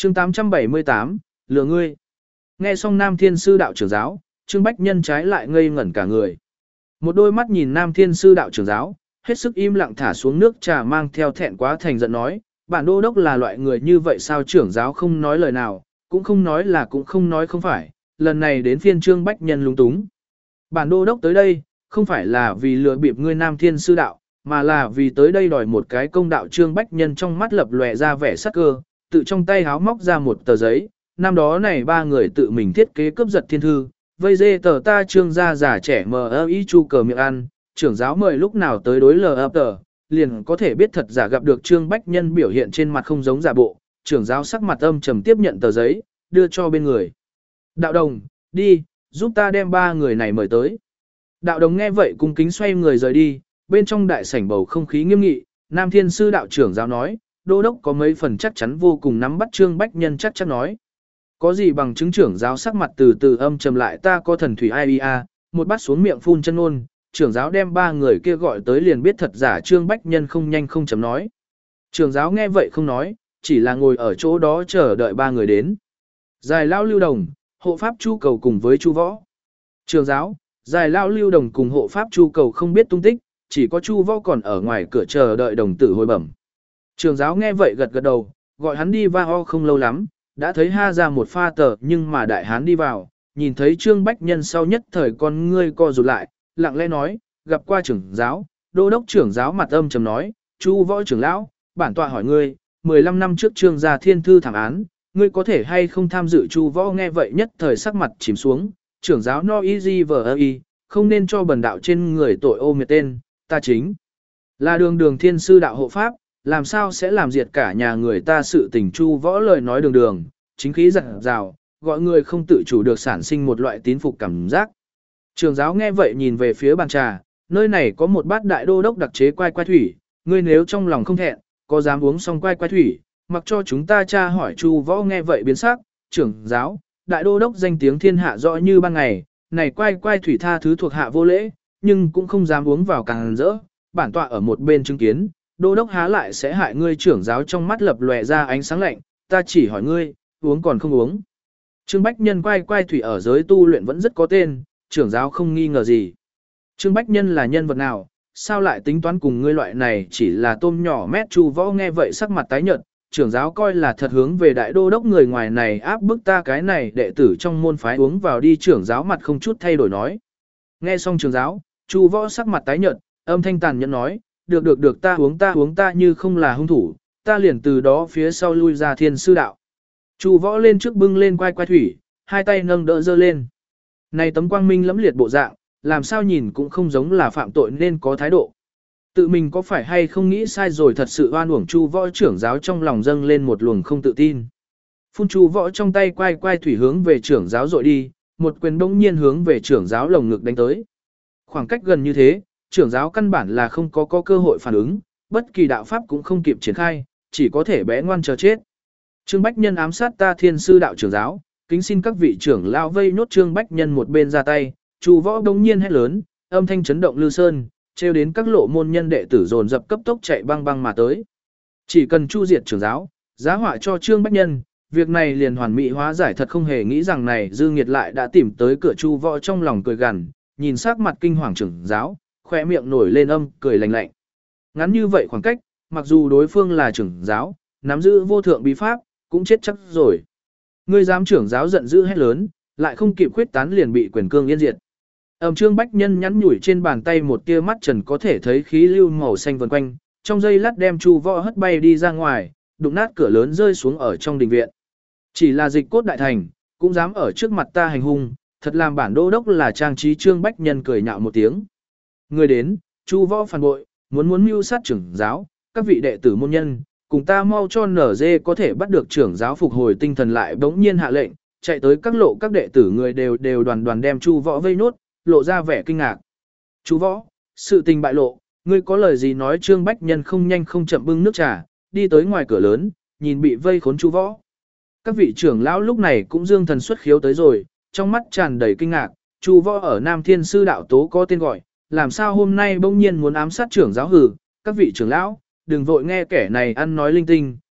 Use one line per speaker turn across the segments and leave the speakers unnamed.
Chương 878, lừa ngươi. Nghe xong Nam Thiên Sư đạo trưởng giáo, Trương Bách Nhân trái lại ngây ngẩn cả người. Một đôi mắt nhìn Nam Thiên Sư đạo trưởng giáo, hết sức im lặng thả xuống nước trà mang theo thẹn quá thành giận nói, bản đô đốc là loại người như vậy sao? Trưởng giáo không nói lời nào, cũng không nói là cũng không nói không phải, lần này đến phiên Trương Bách Nhân lúng túng. Bản đô đốc tới đây, không phải là vì lừa bịp ngươi Nam Thiên Sư đạo, mà là vì tới đây đòi một cái công đạo. Trương Bách Nhân trong mắt lập lòe ra vẻ sắc cơ, tự trong tay háo móc ra một tờ giấy, năm đó này ba người tự mình thiết kế cướp giật thiên thư, vây dê tờ ta Trương gia già trẻ mờ y chu cờ miệng ăn, trưởng giáo mời lúc nào tới đối lờ tờ, liền có thể biết thật giả. Gặp được Trương Bách Nhân biểu hiện trên mặt không giống giả bộ, trưởng giáo sắc mặt âm trầm tiếp nhận tờ giấy, đưa cho bên người. Đạo đồng, đi, giúp ta đem ba người này mời tới. Đạo đồng nghe vậy cung kính xoay người rời đi, bên trong đại sảnh bầu không khí nghiêm nghị, Nam Thiên Sư đạo trưởng giáo nói, đô đốc có mấy phần chắc chắn vô cùng nắm bắt. Trương Bách Nhân chắc chắn nói. Có gì bằng chứng? Trưởng giáo sắc mặt từ từ âm trầm lại. Ta có thần thủy IEA, một bát xuống miệng phun chân ôn. Trưởng giáo đem ba người kia gọi tới liền biết thật giả. Trương Bách Nhân không nhanh không chậm nói. Trưởng giáo nghe vậy không nói, chỉ là ngồi ở chỗ đó chờ đợi ba người đến. Dài Lao Lưu Đồng, hộ pháp Chu Cầu cùng với Chu Võ. Trưởng giáo, Dài Lao Lưu Đồng cùng hộ pháp Chu Cầu không biết tung tích, chỉ có Chu Võ còn ở ngoài cửa chờ đợi đồng tử hồi bẩm. Trưởng giáo nghe vậy gật gật đầu, gọi hắn đi va không lâu lắm, đã thấy ha ra một pha tờ, nhưng mà đại hán đi vào, nhìn thấy Trương Bách Nhân sau nhất thời con ngươi co rụt lại, lặng lẽ nói, gặp qua trưởng giáo. Đô đốc trưởng giáo mặt âm trầm nói, Chu Võ trưởng lão, bản tọa hỏi ngươi, 15 năm trước Trương gia thiên thư thảm án, ngươi có thể hay không tham dự? Chu Võ nghe vậy nhất thời sắc mặt chìm xuống, trưởng giáo no easy vờ không nên cho bần đạo trên người tội ô miệt tên, ta chính là đường Thiên Sư đạo hộ pháp, làm sao sẽ làm diệt cả nhà người ta sự tình? Chu Võ lời nói đường, chính khí giật rào, gọi người không tự chủ được sản sinh một loại tín phục cảm giác. Trưởng giáo nghe vậy nhìn về phía bàn trà, nơi này có một bát đại đô đốc đặc chế quai thủy, ngươi nếu trong lòng không thẹn, có dám uống xong quai thủy, mặc cho chúng ta tra hỏi. Chu Võ nghe vậy biến sắc, trưởng giáo, đại đô đốc danh tiếng thiên hạ rõ như ban ngày, này quai thủy tha thứ thuộc hạ vô lễ, nhưng cũng không dám uống vào càng rỡ, bản tọa ở một bên chứng kiến, đô đốc há lại sẽ hại ngươi? Trưởng giáo trong mắt lập lòe ra ánh sáng lạnh, ta chỉ hỏi ngươi, uống còn không uống? Trương Bách Nhân quai thủy ở giới tu luyện vẫn rất có tên, trưởng giáo không nghi ngờ gì. Trương Bách Nhân là nhân vật nào, sao lại tính toán cùng ngươi loại này chỉ là tôm nhỏ mét? Chu Võ nghe vậy sắc mặt tái nhợt, trưởng giáo coi là thật hướng về đại đô đốc người ngoài này áp bức ta cái này đệ tử trong môn phái uống vào đi. Trưởng giáo mặt không chút thay đổi nói. Nghe xong trưởng giáo, Chu Võ sắc mặt tái nhợt, âm thanh tàn nhẫn nói, được ta uống ta như không là hung thủ, ta liền từ đó phía sau lui ra Thiên Sư đạo. Chu Võ lên trước bưng lên quai thủy, hai tay nâng đỡ dơ lên. Này tấm quang minh lẫm liệt bộ dạng, làm sao nhìn cũng không giống là phạm tội nên có thái độ. Tự mình có phải hay không nghĩ sai rồi, thật sự oan uổng? Chu Võ trưởng giáo trong lòng dâng lên một luồng không tự tin. Phun Chu Võ trong tay quai thủy hướng về trưởng giáo dội đi, một quyền bỗng nhiên hướng về trưởng giáo lồng ngực đánh tới. Khoảng cách gần như thế, trưởng giáo căn bản là không có cơ hội phản ứng, bất kỳ đạo pháp cũng không kịp triển khai, chỉ có thể bé ngoan chờ chết. Trương Bách Nhân ám sát ta Thiên Sư đạo trưởng giáo, kính xin các vị trưởng lão vây nốt. Trương Bách Nhân một bên ra tay, Chu Võ đống nhiên hét lớn, âm thanh chấn động Lư Sơn, trêu đến các lộ môn nhân đệ tử dồn dập cấp tốc chạy băng mà tới. Chỉ cần chu diệt trưởng giáo, giá họa cho Trương Bách Nhân, việc này liền hoàn mỹ hóa giải. Thật không hề nghĩ rằng này dư nghiệt lại đã tìm tới cửa. Chu Võ trong lòng cười gằn, nhìn sắc mặt kinh hoàng trưởng giáo, khóe miệng nổi lên âm cười lạnh lạnh. Ngắn như vậy khoảng cách, mặc dù đối phương là trưởng giáo, nắm giữ vô thượng bí pháp, cũng chết chắc rồi. Ngươi dám? Trưởng giáo giận dữ hét lớn, lại không kịp khuyết tán liền bị quyền cương yên diệt. Trương Bách Nhân nhắn nhủi trên bàn tay một tia mắt trần có thể thấy khí lưu màu xanh vần quanh, trong giây lát đem Chu Võ hất bay đi ra ngoài, đụng nát cửa lớn rơi xuống ở trong đình viện. Chỉ là dịch cốt đại thành, cũng dám ở trước mặt ta hành hung, thật làm bản đô đốc là trang trí. Trương Bách Nhân cười nhạo một tiếng. Người đến, Chu Võ phản bội, muốn mưu sát trưởng giáo, các vị đệ tử môn nhân, cùng ta mau cho nở dê có thể bắt được trưởng giáo phục hồi tinh thần lại. Bỗng nhiên hạ lệnh, chạy tới các lộ các đệ tử người đều đoàn đem Chu Võ vây nốt, lộ ra vẻ kinh ngạc. Chu Võ, sự tình bại lộ, ngươi có lời gì nói? Trương Bách Nhân không nhanh không chậm bưng nước trà, đi tới ngoài cửa lớn, nhìn bị vây khốn Chu Võ. Các vị trưởng lão lúc này cũng dương thần xuất khiếu tới rồi, trong mắt tràn đầy kinh ngạc. Chu Võ ở Nam Thiên Sư đạo tố có tên gọi, làm sao hôm nay bỗng nhiên muốn ám sát trưởng giáo? Hừ, các vị trưởng lão, đừng vội nghe kẻ này ăn nói linh tinh,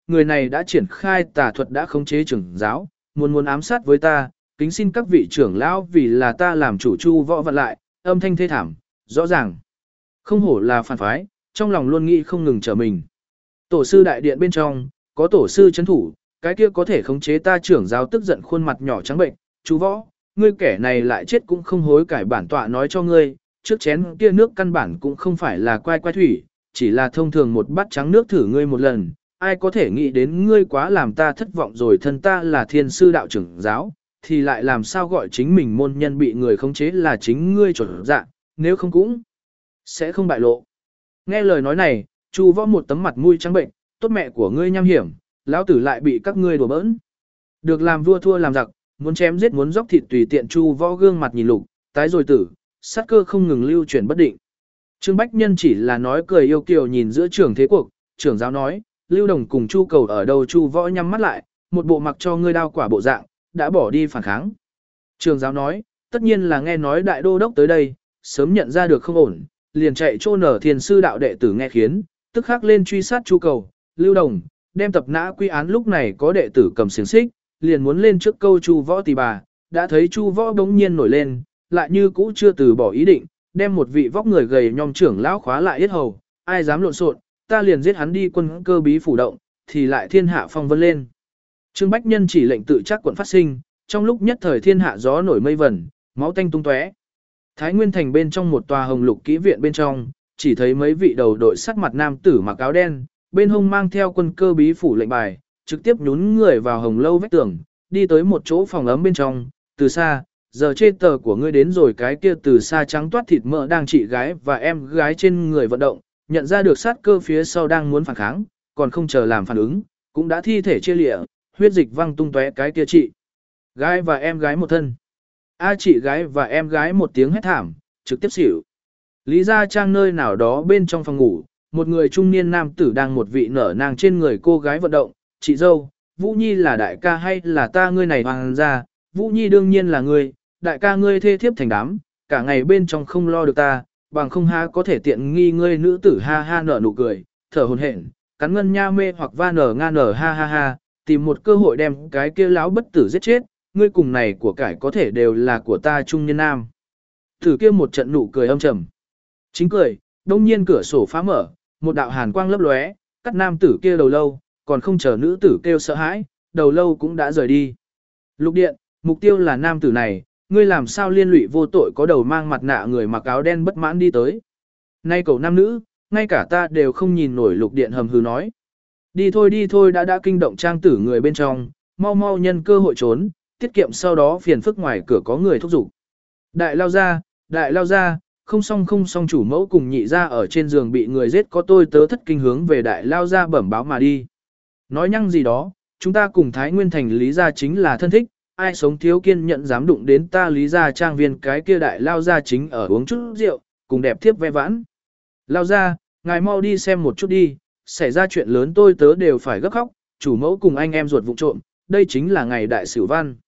người này đã triển khai tà thuật đã khống chế trưởng giáo, muốn ám sát với ta, kính xin các vị trưởng lão vì là ta làm chủ Chu Võ vặn lại, âm thanh thê thảm, rõ ràng. Không hổ là phản phái, trong lòng luôn nghĩ không ngừng trở mình. Tổ sư đại điện bên trong, có tổ sư chấn thủ, cái kia có thể khống chế ta trưởng giáo tức giận khuôn mặt nhỏ trắng bệnh, Chu Võ, ngươi kẻ này lại chết cũng không hối cải, bản tọa nói cho ngươi, trước chén kia nước căn bản cũng không phải là quai thủy, chỉ là thông thường một bát trắng nước thử ngươi một lần, ai có thể nghĩ đến ngươi quá làm ta thất vọng rồi, thân ta là thiên sư đạo trưởng giáo, thì lại làm sao gọi chính mình môn nhân bị người khống chế là chính ngươi chuẩn dạ, nếu không cũng sẽ không bại lộ. Nghe lời nói này, Chu Võ một tấm mặt mũi trắng bệnh, tốt mẹ của ngươi nham hiểm, lão tử lại bị các ngươi đùa bỡn. Được làm vua thua làm giặc, muốn chém giết muốn dốc thịt tùy tiện, Chu Võ gương mặt nhìn lục, tái rồi tử, sát cơ không ngừng lưu chuyển bất định. Trương Bách Nhân chỉ là nói cười yêu kiều nhìn giữa trưởng thế cuộc, trưởng giáo nói, Lưu Đồng cùng Chu Cầu ở đâu, Chu Võ nhắm mắt lại, một bộ mặc cho ngươi đao quả bộ dạng, đã bỏ đi phản kháng. Trưởng giáo nói, tất nhiên là nghe nói đại đô đốc tới đây, sớm nhận ra được không ổn, liền chạy chô nở thiền sư đạo đệ tử nghe khiến, tức khắc lên truy sát Chu Cầu, Lưu Đồng, đem tập nã quy án. Lúc này có đệ tử cầm xiềng xích, liền muốn lên trước câu Chu Võ tỳ bà, đã thấy Chu Võ bỗng nhiên nổi lên, lại như cũ chưa từ bỏ ý định, đem một vị vóc người gầy nhom trưởng lão khóa lại yết hầu, ai dám lộn xộn, ta liền giết hắn đi. Quân cơ bí phủ động, thì lại thiên hạ phong vân lên. Trương Bách Nhân chỉ lệnh tự chắc quận phát sinh, trong lúc nhất thời thiên hạ gió nổi mây vẩn, máu tanh tung tóe. Thái Nguyên thành bên trong một tòa hồng lục kỹ viện bên trong, chỉ thấy mấy vị đầu đội sắt mặt nam tử mặc áo đen, bên hông mang theo quân cơ bí phủ lệnh bài, trực tiếp nhún người vào hồng lâu vách tường, đi tới một chỗ phòng ấm bên trong, từ xa, giờ chê tờ của ngươi đến rồi. Cái kia từ xa trắng toát thịt mỡ đang trị gái và em gái trên người vận động, nhận ra được sát cơ phía sau đang muốn phản kháng, còn không chờ làm phản ứng, cũng đã thi thể chia lịa, huyết dịch văng tung tóe. Cái kia chị gái và em gái một thân. Chị gái và em gái một tiếng hét thảm, trực tiếp xỉu. Lý Gia Trang nơi nào đó bên trong phòng ngủ, một người trung niên nam tử đang một vị nở nang trên người cô gái vận động, chị dâu, Vũ Nhi là đại ca hay là ta? Ngươi này hoàng gia, Vũ Nhi đương nhiên là ngươi, đại ca ngươi thê thiếp thành đám, cả ngày bên trong không lo được ta, bằng không ha có thể tiện nghi ngươi. Nữ tử ha ha nở nụ cười, thở hổn hển, cắn ngân nha mê hoặc va nở nga nở ha ha ha, tìm một cơ hội đem cái kia láo bất tử giết chết, ngươi cùng này của cải có thể đều là của ta. Trung niên nam tử kia một trận nụ cười âm trầm. Chính cười, đông nhiên cửa sổ phá mở, một đạo hàn quang lấp lóe, cắt nam tử kia đầu lâu, còn không chờ nữ tử kêu sợ hãi, đầu lâu cũng đã rời đi. Lục điện, mục tiêu là nam tử này, ngươi làm sao liên lụy vô tội có đầu mang mặt nạ người mặc áo đen bất mãn đi tới. Nay cầu nam nữ, ngay cả ta đều không nhìn nổi. Lục điện hầm hừ nói. Đi thôi đã kinh động trang tử người bên trong, mau mau nhân cơ hội trốn, tiết kiệm sau đó phiền phức ngoài cửa có người thúc giục. Đại lao ra, không xong, chủ mẫu cùng nhị ra ở trên giường bị người giết, có tôi tớ thất kinh hướng về đại lao ra bẩm báo mà đi. Nói nhăng gì đó, chúng ta cùng Thái Nguyên thành Lý gia chính là thân thích, ai sống thiếu kiên nhẫn dám đụng đến ta Lý gia trang viên. Cái kia đại lao ra chính ở uống chút rượu, cùng đẹp thiếp ve vãn. Lao ra, ngài mau đi xem một chút đi, xảy ra chuyện lớn tôi tớ đều phải gấp khóc, chủ mẫu cùng anh em ruột vụng trộm, đây chính là ngày đại xỉu văn.